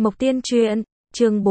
Mộc Tiên Truyện, chương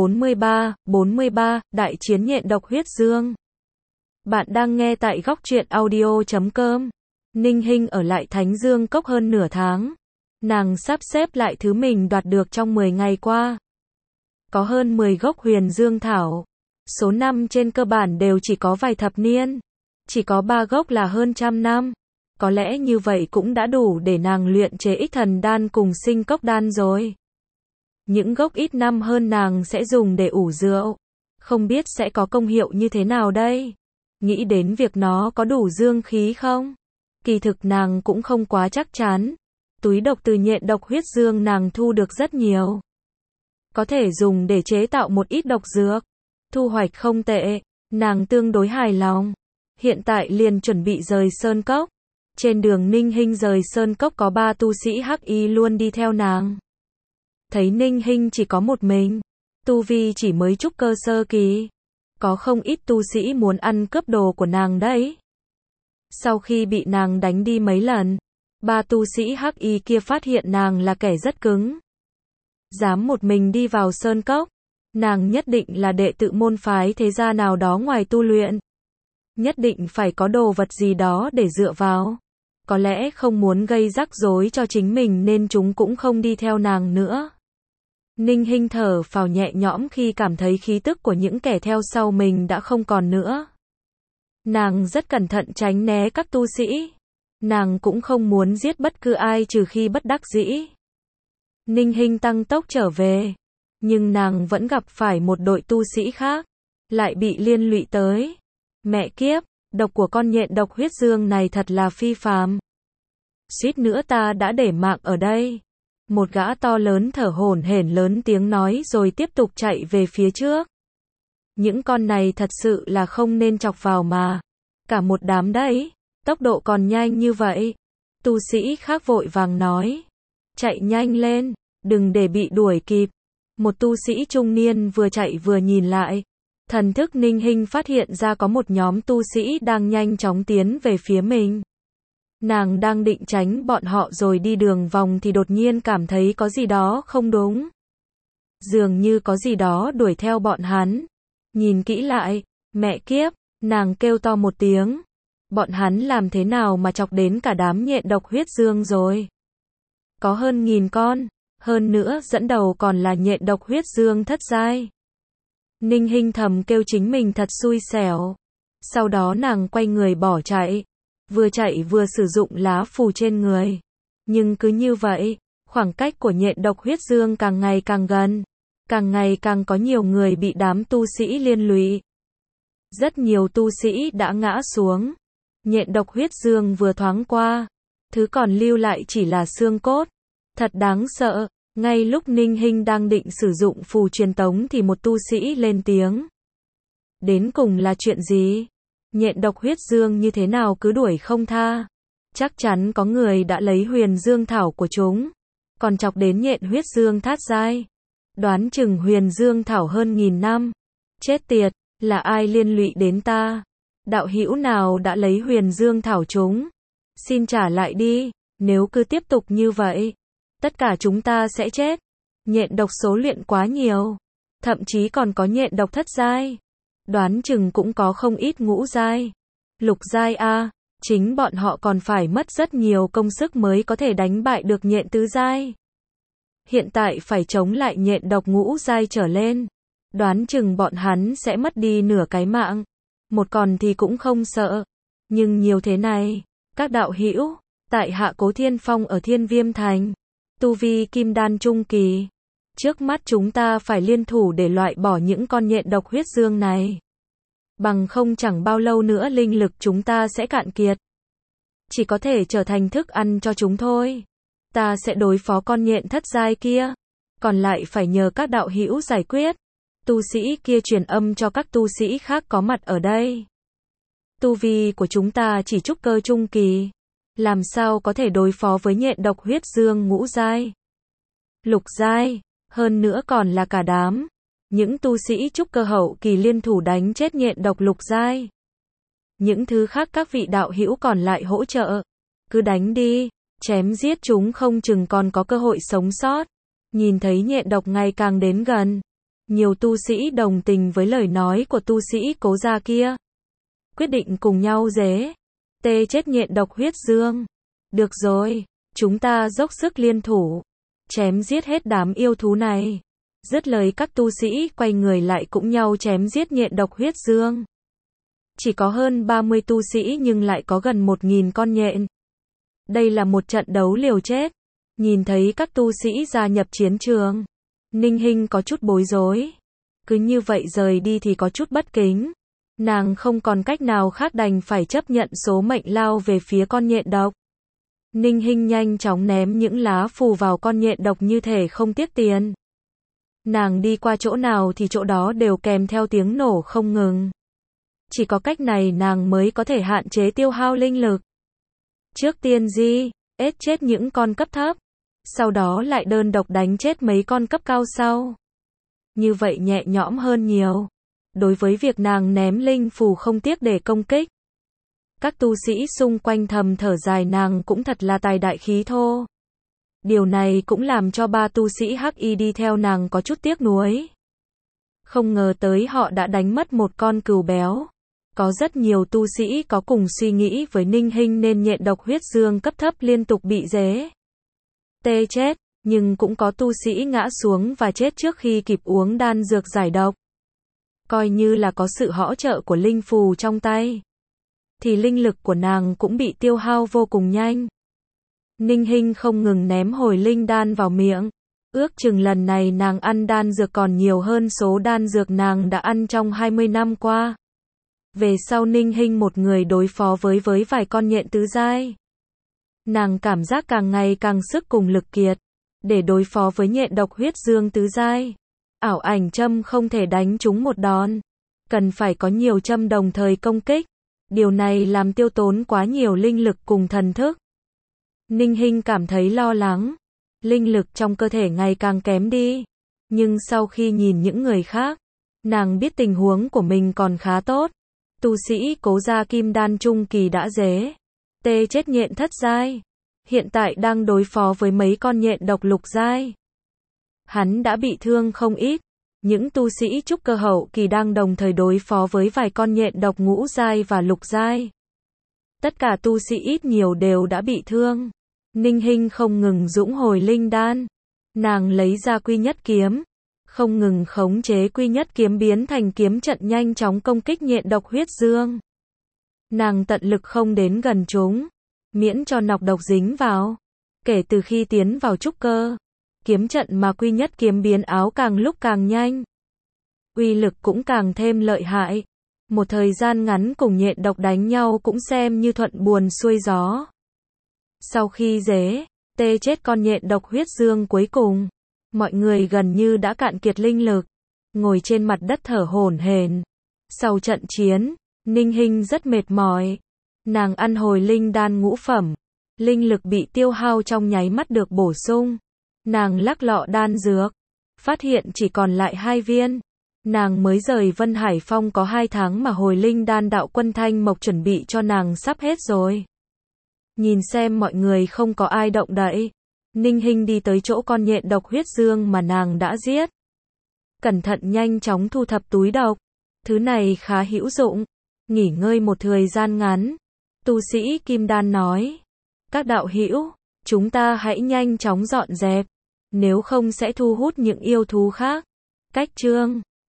43, Đại chiến nhện độc huyết dương. Bạn đang nghe tại góc truyện audio.com. Ninh Hinh ở lại Thánh Dương Cốc hơn nửa tháng. Nàng sắp xếp lại thứ mình đoạt được trong 10 ngày qua. Có hơn 10 gốc huyền dương thảo. Số năm trên cơ bản đều chỉ có vài thập niên. Chỉ có 3 gốc là hơn trăm năm. Có lẽ như vậy cũng đã đủ để nàng luyện chế Ích Thần Đan cùng Sinh Cốc Đan rồi. Những gốc ít năm hơn nàng sẽ dùng để ủ rượu. Không biết sẽ có công hiệu như thế nào đây? Nghĩ đến việc nó có đủ dương khí không? Kỳ thực nàng cũng không quá chắc chắn. Túi độc từ nhện độc huyết dương nàng thu được rất nhiều. Có thể dùng để chế tạo một ít độc dược. Thu hoạch không tệ, nàng tương đối hài lòng. Hiện tại liền chuẩn bị rời Sơn Cốc. Trên đường Ninh Hinh rời Sơn Cốc có 3 tu sĩ hắc y luôn đi theo nàng. Thấy Ninh Hinh chỉ có một mình, tu vi chỉ mới trúc cơ sơ kỳ. Có không ít tu sĩ muốn ăn cướp đồ của nàng đấy. Sau khi bị nàng đánh đi mấy lần, 3 tu sĩ hắc y kia phát hiện nàng là kẻ rất cứng. Dám một mình đi vào Sơn Cốc, nàng nhất định là đệ tử môn phái thế gia nào đó ngoài tu luyện. Nhất định phải có đồ vật gì đó để dựa vào. Có lẽ không muốn gây rắc rối cho chính mình nên chúng cũng không đi theo nàng nữa. Ninh Hinh thở phào nhẹ nhõm khi cảm thấy khí tức của những kẻ theo sau mình đã không còn nữa. Nàng rất cẩn thận tránh né các tu sĩ. Nàng cũng không muốn giết bất cứ ai trừ khi bất đắc dĩ. Ninh Hinh tăng tốc trở về. Nhưng nàng vẫn gặp phải một đội tu sĩ khác. Lại bị liên lụy tới. Mẹ kiếp, độc của con nhện độc huyết dương này thật là phi phàm. Suýt nữa ta đã để mạng ở đây. Một gã to lớn thở hổn hển lớn tiếng nói rồi tiếp tục chạy về phía trước. Những con này thật sự là không nên chọc vào mà. Cả một đám đấy, tốc độ còn nhanh như vậy. Tu sĩ khác vội vàng nói. Chạy nhanh lên, đừng để bị đuổi kịp. Một tu sĩ trung niên vừa chạy vừa nhìn lại. Thần thức Ninh Hinh phát hiện ra có một nhóm tu sĩ đang nhanh chóng tiến về phía mình. Nàng đang định tránh bọn họ rồi đi đường vòng thì đột nhiên cảm thấy có gì đó không đúng. Dường như có gì đó đuổi theo bọn hắn. Nhìn kỹ lại, mẹ kiếp, nàng kêu to một tiếng. Bọn hắn làm thế nào mà chọc đến cả đám nhện độc huyết dương rồi? Có hơn 1000 con, hơn nữa dẫn đầu còn là nhện độc huyết dương thất giai. Ninh Hinh thầm kêu chính mình thật xui xẻo. Sau đó nàng quay người bỏ chạy. Vừa chạy vừa sử dụng lá phù trên người. Nhưng cứ như vậy, khoảng cách của nhện độc huyết dương càng ngày càng gần. Càng ngày càng có nhiều người bị đám tu sĩ liên lụy. Rất nhiều tu sĩ đã ngã xuống. Nhện độc huyết dương vừa thoáng qua. Thứ còn lưu lại chỉ là xương cốt. Thật đáng sợ. Ngay lúc Ninh Hinh đang định sử dụng phù truyền tống thì một tu sĩ lên tiếng. Đến cùng là chuyện gì? Nhện độc huyết dương như thế nào cứ đuổi không tha. Chắc chắn có người đã lấy huyền dương thảo của chúng. Còn chọc đến nhện huyết dương thát giai. Đoán chừng huyền dương thảo hơn 1000 năm. Chết tiệt, là ai liên lụy đến ta? Đạo hữu nào đã lấy huyền dương thảo chúng? Xin trả lại đi, nếu cứ tiếp tục như vậy. Tất cả chúng ta sẽ chết. Nhện độc số luyện quá nhiều. Thậm chí còn có nhện độc thất giai. Đoán chừng cũng có không ít ngũ giai. Lục giai a, chính bọn họ còn phải mất rất nhiều công sức mới có thể đánh bại được nhện tứ giai. Hiện tại phải chống lại nhện độc ngũ giai trở lên. Đoán chừng bọn hắn sẽ mất đi nửa cái mạng. Một còn thì cũng không sợ. Nhưng nhiều thế này, các đạo hữu, tại Hạ Cố Thiên Phong ở Thiên Viêm Thành. Tu vi kim đan trung kỳ. Trước mắt chúng ta phải liên thủ để loại bỏ những con nhện độc huyết dương này. Bằng không chẳng bao lâu nữa linh lực chúng ta sẽ cạn kiệt. Chỉ có thể trở thành thức ăn cho chúng thôi. Ta sẽ đối phó con nhện thất giai kia. Còn lại phải nhờ các đạo hữu giải quyết. Tu sĩ kia truyền âm cho các tu sĩ khác có mặt ở đây. Tu vi của chúng ta chỉ trúc cơ trung kỳ. Làm sao có thể đối phó với nhện độc huyết dương ngũ giai, lục giai, hơn nữa còn là cả đám. Những tu sĩ trúc cơ hậu kỳ liên thủ đánh chết nhện độc lục giai. Những thứ khác các vị đạo hữu còn lại hỗ trợ. Cứ đánh đi, chém giết chúng không chừng còn có cơ hội sống sót. Nhìn thấy nhện độc ngày càng đến gần, nhiều tu sĩ đồng tình với lời nói của tu sĩ Cố gia kia, quyết định cùng nhau dế tê chết nhện độc huyết dương. Được rồi, chúng ta dốc sức liên thủ, chém giết hết đám yêu thú này. Dứt lời các tu sĩ quay người lại cũng nhau chém giết nhện độc huyết dương. Chỉ có hơn 30 tu sĩ nhưng lại có gần 1.000 con nhện. Đây là một trận đấu liều chết. Nhìn thấy các tu sĩ gia nhập chiến trường, Ninh Hinh có chút bối rối. Cứ như vậy rời đi thì có chút bất kính. Nàng không còn cách nào khác đành phải chấp nhận số mệnh lao về phía con nhện độc. Ninh Hinh nhanh chóng ném những lá phù vào con nhện độc như thể không tiếc tiền. Nàng đi qua chỗ nào thì chỗ đó đều kèm theo tiếng nổ không ngừng. Chỉ có cách này nàng mới có thể hạn chế tiêu hao linh lực. Trước tiên ết chết những con cấp thấp, sau đó lại đơn độc đánh chết mấy con cấp cao sau. Như vậy nhẹ nhõm hơn nhiều. Đối với việc nàng ném linh phù không tiếc để công kích, các tu sĩ xung quanh thầm thở dài, nàng cũng thật là tài đại khí thô. Điều này cũng làm cho ba tu sĩ hắc y đi theo nàng có chút tiếc nuối. Không ngờ tới họ đã đánh mất một con cừu béo. Có rất nhiều tu sĩ có cùng suy nghĩ với Ninh Hinh nên nhện độc huyết dương cấp thấp liên tục bị dế tê chết, nhưng cũng có tu sĩ ngã xuống và chết trước khi kịp uống đan dược giải độc. Coi như là có sự hỗ trợ của linh phù trong tay, thì linh lực của nàng cũng bị tiêu hao vô cùng nhanh. Ninh Hinh không ngừng ném hồi linh đan vào miệng. Ước chừng lần này nàng ăn đan dược còn nhiều hơn số đan dược nàng đã ăn trong 20 năm qua. Về sau Ninh Hinh một người đối phó với vài con nhện tứ giai. Nàng cảm giác càng ngày càng sức cùng lực kiệt. Để đối phó với nhện độc huyết dương tứ giai, ảo ảnh châm không thể đánh trúng một đòn. Cần phải có nhiều châm đồng thời công kích. Điều này làm tiêu tốn quá nhiều linh lực cùng thần thức. Ninh Hinh cảm thấy lo lắng. Linh lực trong cơ thể ngày càng kém đi. Nhưng sau khi nhìn những người khác, nàng biết tình huống của mình còn khá tốt. Tu sĩ Cố gia kim đan trung kỳ đã dế tê chết nhện thất giai. Hiện tại đang đối phó với mấy con nhện độc lục giai. Hắn đã bị thương không ít. Những tu sĩ trúc cơ hậu kỳ đang đồng thời đối phó với vài con nhện độc ngũ giai và lục giai. Tất cả tu sĩ ít nhiều đều đã bị thương. Ninh Hinh không ngừng dũng hồi linh đan. Nàng lấy ra quy nhất kiếm, không ngừng khống chế quy nhất kiếm biến thành kiếm trận nhanh chóng công kích nhện độc huyết dương. Nàng tận lực không đến gần chúng, miễn cho nọc độc dính vào. Kể từ khi tiến vào trúc cơ, kiếm trận mà quy nhất kiếm biến áo càng lúc càng nhanh. Uy lực cũng càng thêm lợi hại. Một thời gian ngắn cùng nhện độc đánh nhau cũng xem như thuận buồm xuôi gió. Sau khi dế tê chết con nhện độc huyết dương cuối cùng, mọi người gần như đã cạn kiệt linh lực, ngồi trên mặt đất thở hổn hển. Sau trận chiến, Ninh Hinh rất mệt mỏi. Nàng ăn hồi linh đan ngũ phẩm, linh lực bị tiêu hao trong nháy mắt được bổ sung. Nàng lắc lọ đan dược, phát hiện chỉ còn lại 2 viên. Nàng mới rời Vân Hải Phong có 2 tháng mà hồi linh đan đạo quân Thanh Mộc chuẩn bị cho nàng sắp hết rồi. Nhìn xem mọi người không có ai động đậy, Ninh Hinh đi tới chỗ con nhện độc huyết dương mà nàng đã giết. Cẩn thận nhanh chóng thu thập túi độc. Thứ này khá hữu dụng. Nghỉ ngơi một thời gian ngắn, tu sĩ Kim Đan nói: các đạo hữu, chúng ta hãy nhanh chóng dọn dẹp, nếu không sẽ thu hút những yêu thú khác. Cách chương